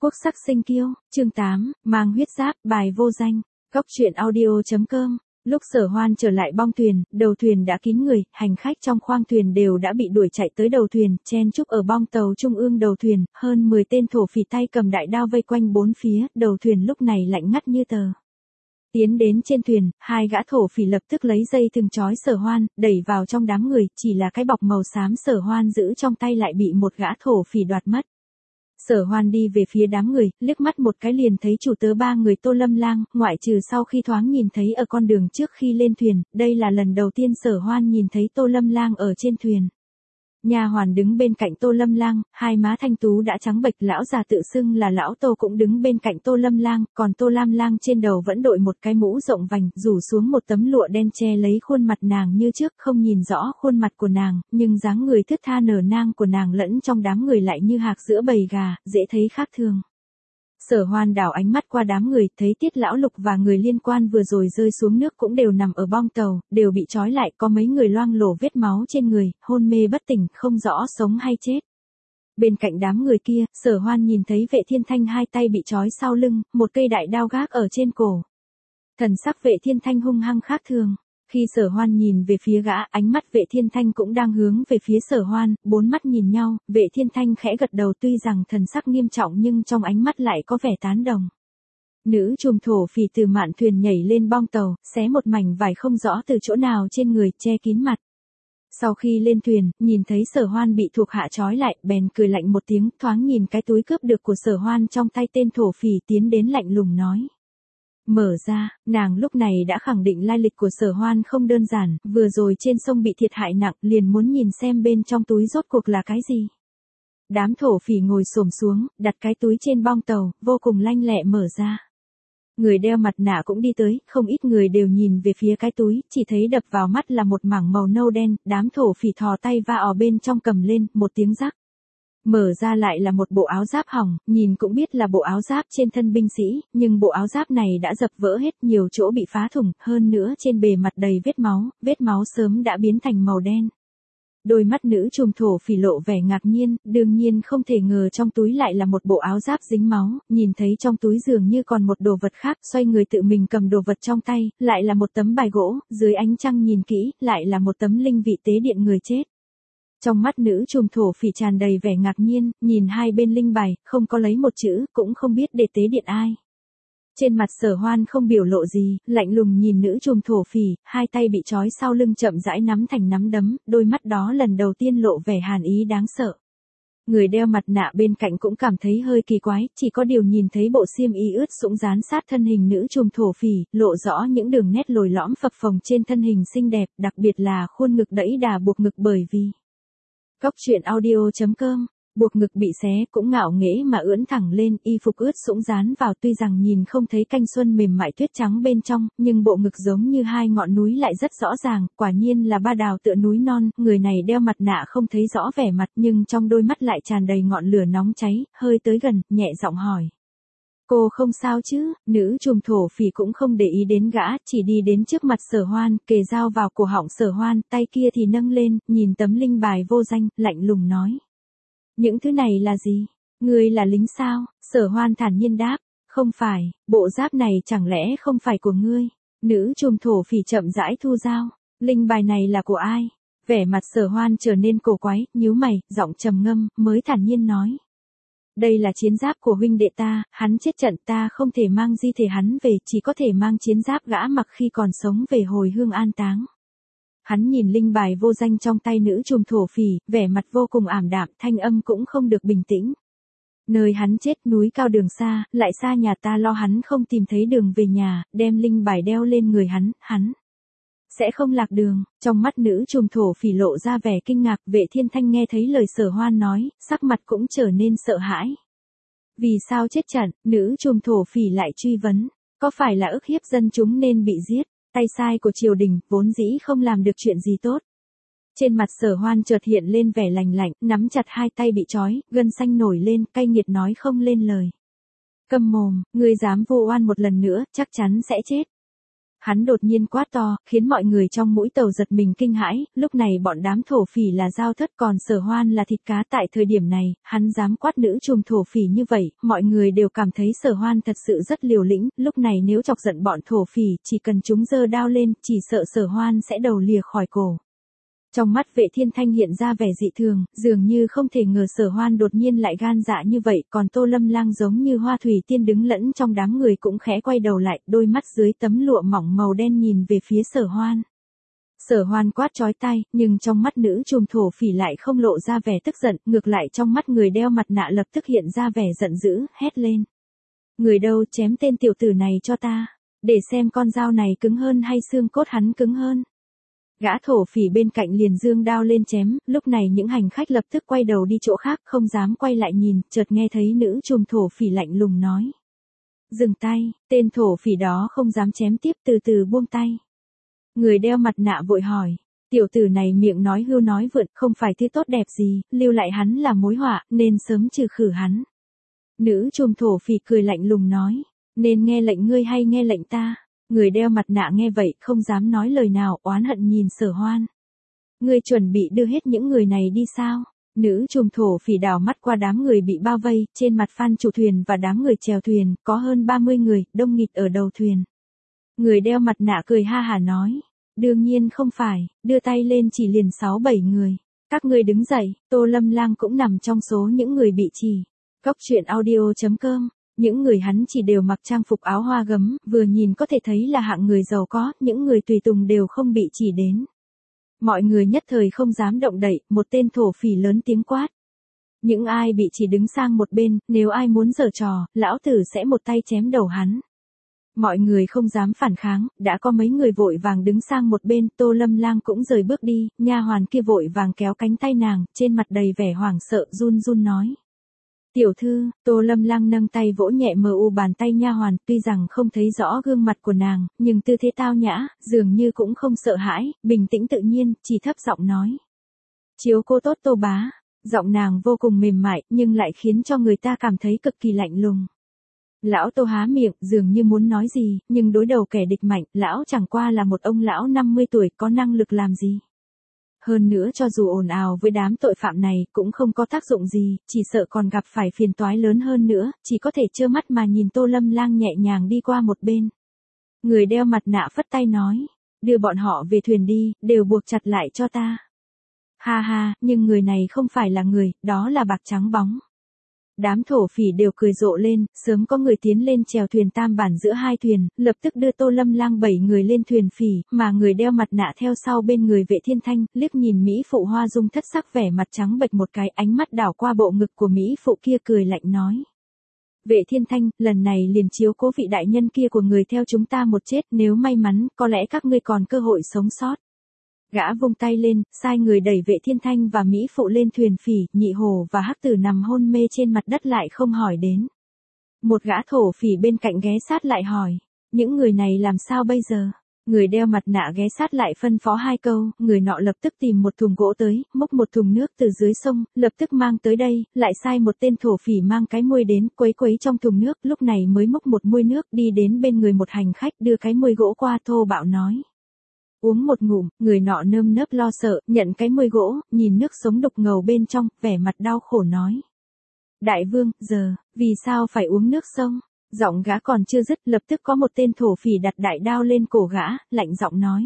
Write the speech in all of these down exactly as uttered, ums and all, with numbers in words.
Quốc sắc sinh kiêu, chương tám, mang huyết giáp, bài vô danh, góc truyện audio.com. Lúc Sở Hoan trở lại bong thuyền, đầu thuyền đã kín người, hành khách trong khoang thuyền đều đã bị đuổi chạy tới đầu thuyền, chen chúc ở bong tàu trung ương đầu thuyền, hơn mười tên thổ phỉ tay cầm đại đao vây quanh bốn phía, đầu thuyền lúc này lạnh ngắt như tờ. Tiến đến trên thuyền, hai gã thổ phỉ lập tức lấy dây thừng trói Sở Hoan, đẩy vào trong đám người, chỉ là cái bọc màu xám Sở Hoan giữ trong tay lại bị một gã thổ phỉ đoạt mất. Sở Hoan đi về phía đám người, liếc mắt một cái liền thấy chủ tớ ba người Tô Lâm Lang, ngoại trừ sau khi thoáng nhìn thấy ở con đường trước khi lên thuyền, đây là lần đầu tiên Sở Hoan nhìn thấy Tô Lâm Lang ở trên thuyền. Nha hoàn đứng bên cạnh Tô Lâm Lang, hai má thanh tú đã trắng bệch, lão già tự xưng là lão Tô cũng đứng bên cạnh Tô Lâm Lang, còn Tô Lam Lang trên đầu vẫn đội một cái mũ rộng vành, rủ xuống một tấm lụa đen che lấy khuôn mặt nàng như trước, không nhìn rõ khuôn mặt của nàng, nhưng dáng người thướt tha nở nang của nàng lẫn trong đám người lại như hạc giữa bầy gà, dễ thấy khác thường. Sở Hoan đảo ánh mắt qua đám người, thấy Tiết Lão Lục và người liên quan vừa rồi rơi xuống nước cũng đều nằm ở bong tàu, đều bị trói lại, có mấy người loang lổ vết máu trên người, hôn mê bất tỉnh, không rõ sống hay chết. Bên cạnh đám người kia, Sở Hoan nhìn thấy Vệ Thiên Thanh hai tay bị trói sau lưng, một cây đại đao gác ở trên cổ. Thần sắc Vệ Thiên Thanh hung hăng khác thường. Khi Sở Hoan nhìn về phía gã, ánh mắt Vệ Thiên Thanh cũng đang hướng về phía Sở Hoan, bốn mắt nhìn nhau, Vệ Thiên Thanh khẽ gật đầu, tuy rằng thần sắc nghiêm trọng nhưng trong ánh mắt lại có vẻ tán đồng. Nữ trùm thổ phỉ từ mạn thuyền nhảy lên bong tàu, xé một mảnh vải không rõ từ chỗ nào trên người, che kín mặt. Sau khi lên thuyền, nhìn thấy Sở Hoan bị thuộc hạ trói lại, bèn cười lạnh một tiếng, thoáng nhìn cái túi cướp được của Sở Hoan trong tay tên thổ phỉ, tiến đến lạnh lùng nói. Mở ra, nàng lúc này đã khẳng định lai lịch của Sở Hoan không đơn giản, vừa rồi trên sông bị thiệt hại nặng, liền muốn nhìn xem bên trong túi rốt cuộc là cái gì. Đám thổ phỉ ngồi xổm xuống, đặt cái túi trên bong tàu, vô cùng lanh lẹ mở ra. Người đeo mặt nạ cũng đi tới, không ít người đều nhìn về phía cái túi, chỉ thấy đập vào mắt là một mảng màu nâu đen, đám thổ phỉ thò tay va ở bên trong cầm lên, một tiếng rắc. Mở ra lại là một bộ áo giáp hỏng, nhìn cũng biết là bộ áo giáp trên thân binh sĩ, nhưng bộ áo giáp này đã dập vỡ hết, nhiều chỗ bị phá thủng, hơn nữa trên bề mặt đầy vết máu, vết máu sớm đã biến thành màu đen. Đôi mắt nữ trùm thổ phỉ lộ vẻ ngạc nhiên, đương nhiên không thể ngờ trong túi lại là một bộ áo giáp dính máu, nhìn thấy trong túi dường như còn một đồ vật khác, xoay người tự mình cầm đồ vật trong tay, lại là một tấm bài gỗ, dưới ánh trăng nhìn kỹ, lại là một tấm linh vị tế điện người chết. Trong mắt nữ trùm thổ phỉ tràn đầy vẻ ngạc nhiên, nhìn hai bên linh bài, không có lấy một chữ, cũng không biết để tế điện ai. Trên mặt Sở Hoan không biểu lộ gì, lạnh lùng nhìn nữ trùm thổ phỉ, hai tay bị trói sau lưng chậm rãi nắm thành nắm đấm, đôi mắt đó lần đầu tiên lộ vẻ hàn ý đáng sợ. Người đeo mặt nạ bên cạnh cũng cảm thấy hơi kỳ quái, chỉ có điều nhìn thấy bộ xiêm y ướt sũng dán sát thân hình nữ trùm thổ phỉ, lộ rõ những đường nét lồi lõm phập phồng trên thân hình xinh đẹp, đặc biệt là khuôn ngực đẫy đà buộc ngực bởi vì Góc truyện audio.com, buộc ngực bị xé cũng ngạo nghễ mà ưỡn thẳng lên, y phục ướt sũng dán vào, tuy rằng nhìn không thấy canh xuân mềm mại tuyết trắng bên trong, nhưng bộ ngực giống như hai ngọn núi lại rất rõ ràng, quả nhiên là ba đào tựa núi non, người này đeo mặt nạ không thấy rõ vẻ mặt nhưng trong đôi mắt lại tràn đầy ngọn lửa nóng cháy, hơi tới gần, nhẹ giọng hỏi. Cô không sao chứ? Nữ trùm thổ phỉ cũng không để ý đến gã, chỉ đi đến trước mặt Sở Hoan, kề dao vào cổ họng Sở Hoan, tay kia thì nâng lên, nhìn tấm linh bài vô danh, lạnh lùng nói. Những thứ này là gì? Ngươi là lính sao? Sở Hoan thản nhiên đáp. Không phải, bộ giáp này chẳng lẽ không phải của ngươi? Nữ trùm thổ phỉ chậm rãi thu dao. Linh bài này là của ai? Vẻ mặt Sở Hoan trở nên cổ quái, nhíu mày, giọng trầm ngâm, mới thản nhiên nói. Đây là chiến giáp của huynh đệ ta, hắn chết trận, ta không thể mang di thể hắn về, chỉ có thể mang chiến giáp gã mặc khi còn sống về hồi hương an táng. Hắn nhìn linh bài vô danh trong tay nữ trùm thổ phỉ, vẻ mặt vô cùng ảm đạm, thanh âm cũng không được bình tĩnh. Nơi hắn chết núi cao đường xa, lại xa nhà ta, lo hắn không tìm thấy đường về nhà, đem linh bài đeo lên người hắn, hắn sẽ không lạc đường. Trong mắt nữ trùm thổ phỉ lộ ra vẻ kinh ngạc, Vệ Thiên Thanh nghe thấy lời Sở Hoan nói, sắc mặt cũng trở nên sợ hãi. Vì sao chết trận? Nữ trùm thổ phỉ lại truy vấn, có phải là ức hiếp dân chúng nên bị giết? Tay sai của triều đình, vốn dĩ không làm được chuyện gì tốt. Trên mặt Sở Hoan chợt hiện lên vẻ lạnh lạnh, nắm chặt hai tay bị trói, gân xanh nổi lên, cay nghiệt nói không lên lời. Câm mồm, ngươi dám vu oan một lần nữa, chắc chắn sẽ chết. Hắn đột nhiên quát to, khiến mọi người trong mũi tàu giật mình kinh hãi, lúc này bọn đám thổ phỉ là dao thất còn Sở Hoan là thịt cá. Tại thời điểm này, hắn dám quát nữ trùm thổ phỉ như vậy, mọi người đều cảm thấy Sở Hoan thật sự rất liều lĩnh, lúc này nếu chọc giận bọn thổ phỉ, chỉ cần chúng giơ đao lên, chỉ sợ Sở Hoan sẽ đầu lìa khỏi cổ. Trong mắt Vệ Thiên Thanh hiện ra vẻ dị thường, dường như không thể ngờ Sở Hoan đột nhiên lại gan dạ như vậy, còn Tô Lâm Lang giống như hoa thủy tiên đứng lẫn trong đám người cũng khẽ quay đầu lại, đôi mắt dưới tấm lụa mỏng màu đen nhìn về phía Sở Hoan. Sở Hoan quát chói tai, nhưng trong mắt nữ trùm thổ phỉ lại không lộ ra vẻ tức giận, ngược lại trong mắt người đeo mặt nạ lập tức hiện ra vẻ giận dữ, hét lên. Người đâu, chém tên tiểu tử này cho ta, để xem con dao này cứng hơn hay xương cốt hắn cứng hơn. Gã thổ phỉ bên cạnh liền giương đao lên chém, lúc này những hành khách lập tức quay đầu đi chỗ khác không dám quay lại nhìn, chợt nghe thấy nữ trùm thổ phỉ lạnh lùng nói. Dừng tay, tên thổ phỉ đó không dám chém tiếp từ từ buông tay. Người đeo mặt nạ vội hỏi, tiểu tử này miệng nói hưu nói vượn không phải thứ tốt đẹp gì, lưu lại hắn là mối họa, nên sớm trừ khử hắn. Nữ trùm thổ phỉ cười lạnh lùng nói, nên nghe lệnh ngươi hay nghe lệnh ta? Người đeo mặt nạ nghe vậy không dám nói lời nào, oán hận nhìn Sở Hoan. Ngươi chuẩn bị đưa hết những người này đi sao? Nữ trùm thổ phỉ đảo mắt qua đám người bị bao vây, trên mặt Phan chủ thuyền và đám người chèo thuyền, có hơn ba mươi người, đông nghịt ở đầu thuyền. Người đeo mặt nạ cười ha hả nói, đương nhiên không phải, đưa tay lên chỉ liền sáu bảy người. Các ngươi đứng dậy, Tô Lâm Lang cũng nằm trong số những người bị chỉ. Cốc truyện audio chấm com. Những người hắn chỉ đều mặc trang phục áo hoa gấm, vừa nhìn có thể thấy là hạng người giàu có, những người tùy tùng đều không bị chỉ đến. Mọi người nhất thời không dám động đậy, một tên thổ phỉ lớn tiếng quát. Những ai bị chỉ đứng sang một bên, nếu ai muốn giở trò, lão tử sẽ một tay chém đầu hắn. Mọi người không dám phản kháng, đã có mấy người vội vàng đứng sang một bên, Tô Lâm Lang cũng rời bước đi, nha hoàn kia vội vàng kéo cánh tay nàng, trên mặt đầy vẻ hoảng sợ run run nói. Tiểu thư, Tô Lâm Lang nâng tay vỗ nhẹ mờ u bàn tay nha hoàn, tuy rằng không thấy rõ gương mặt của nàng, nhưng tư thế tao nhã, dường như cũng không sợ hãi, bình tĩnh tự nhiên, chỉ thấp giọng nói. Chiếu cô tốt Tô bá, giọng nàng vô cùng mềm mại, nhưng lại khiến cho người ta cảm thấy cực kỳ lạnh lùng. Lão Tô há miệng, dường như muốn nói gì, nhưng đối đầu kẻ địch mạnh, lão chẳng qua là một ông lão năm mươi tuổi, có năng lực làm gì. Hơn nữa cho dù ồn ào với đám tội phạm này cũng không có tác dụng gì, chỉ sợ còn gặp phải phiền toái lớn hơn nữa, chỉ có thể trơ mắt mà nhìn Tô Lâm Lang nhẹ nhàng đi qua một bên. Người đeo mặt nạ phất tay nói, đưa bọn họ về thuyền đi, đều buộc chặt lại cho ta. Ha ha, nhưng người này không phải là người, đó là bạc trắng bóng. Đám thổ phỉ đều cười rộ lên, sớm có người tiến lên chèo thuyền tam bản giữa hai thuyền, lập tức đưa Tô Lâm Lang bảy người lên thuyền phỉ, mà người đeo mặt nạ theo sau bên người Vệ Thiên Thanh, liếc nhìn Mỹ phụ Hoa Dung thất sắc vẻ mặt trắng bệch một cái, ánh mắt đảo qua bộ ngực của Mỹ phụ kia cười lạnh nói. Vệ Thiên Thanh, lần này liền chiếu cố vị đại nhân kia của người theo chúng ta một chết, nếu may mắn, có lẽ các ngươi còn cơ hội sống sót. Gã vung tay lên, sai người đẩy Vệ Thiên Thanh và Mỹ phụ lên thuyền phỉ, Nhị Hổ và Hắc Tử nằm hôn mê trên mặt đất lại không hỏi đến. Một gã thổ phỉ bên cạnh ghé sát lại hỏi, những người này làm sao bây giờ? Người đeo mặt nạ ghé sát lại phân phó hai câu, người nọ lập tức tìm một thùng gỗ tới, múc một thùng nước từ dưới sông, lập tức mang tới đây, lại sai một tên thổ phỉ mang cái muôi đến, quấy quấy trong thùng nước, lúc này mới múc một muôi nước đi đến bên người một hành khách đưa cái muôi gỗ qua, thô bạo nói. Uống một ngụm, người nọ nơm nớp lo sợ, nhận cái muôi gỗ, nhìn nước sống đục ngầu bên trong, vẻ mặt đau khổ nói. Đại vương, giờ, vì sao phải uống nước sông? Giọng gã còn chưa dứt, lập tức có một tên thổ phỉ đặt đại đao lên cổ gã, lạnh giọng nói.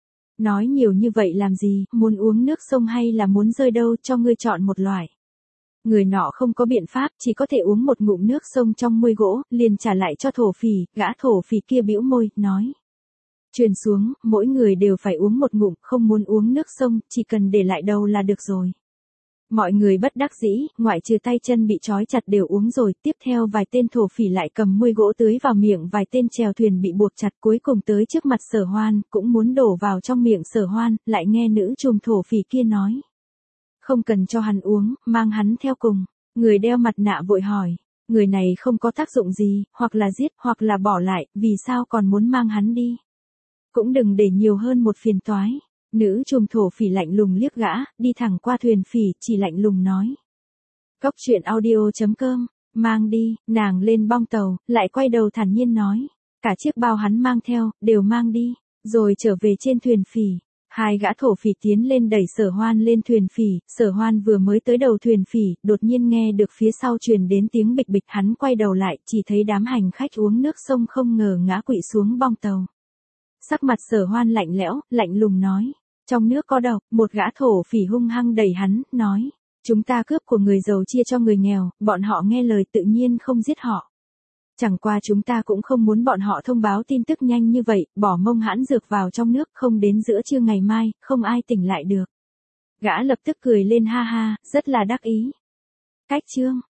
Nói nhiều như vậy làm gì, muốn uống nước sông hay là muốn rơi đâu, cho ngươi chọn một loại. Người nọ không có biện pháp, chỉ có thể uống một ngụm nước sông trong muôi gỗ, liền trả lại cho thổ phỉ, gã thổ phỉ kia bĩu môi, nói. Truyền xuống, mỗi người đều phải uống một ngụm, không muốn uống nước sông, chỉ cần để lại đầu là được rồi. Mọi người bất đắc dĩ, ngoại trừ tay chân bị trói chặt đều uống rồi, tiếp theo vài tên thổ phỉ lại cầm muôi gỗ tưới vào miệng vài tên chèo thuyền bị buộc chặt, cuối cùng tới trước mặt Sở Hoan, cũng muốn đổ vào trong miệng Sở Hoan, lại nghe nữ trùm thổ phỉ kia nói. Không cần cho hắn uống, mang hắn theo cùng. Người đeo mặt nạ vội hỏi, người này không có tác dụng gì, hoặc là giết, hoặc là bỏ lại, vì sao còn muốn mang hắn đi? Cũng đừng để nhiều hơn một phiền toái. Nữ trùm thổ phỉ lạnh lùng liếc gã, đi thẳng qua thuyền phỉ, chỉ lạnh lùng nói. Cốc truyện audio chấm com, mang đi, nàng lên bong tàu, lại quay đầu thản nhiên nói. Cả chiếc bao hắn mang theo, đều mang đi, rồi trở về trên thuyền phỉ. Hai gã thổ phỉ tiến lên đẩy Sở Hoan lên thuyền phỉ, Sở Hoan vừa mới tới đầu thuyền phỉ, đột nhiên nghe được phía sau truyền đến tiếng bịch bịch, hắn quay đầu lại, chỉ thấy đám hành khách uống nước sông không ngờ ngã quỵ xuống bong tàu. Sắc mặt Sở Hoan lạnh lẽo, lạnh lùng nói, trong nước có độc, một gã thổ phỉ hung hăng đẩy hắn, nói, chúng ta cướp của người giàu chia cho người nghèo, bọn họ nghe lời tự nhiên không giết họ. Chẳng qua chúng ta cũng không muốn bọn họ thông báo tin tức nhanh như vậy, bỏ mông hãn dược vào trong nước, không đến giữa trưa ngày mai, không ai tỉnh lại được. Gã lập tức cười lên ha ha, rất là đắc ý. Cách chương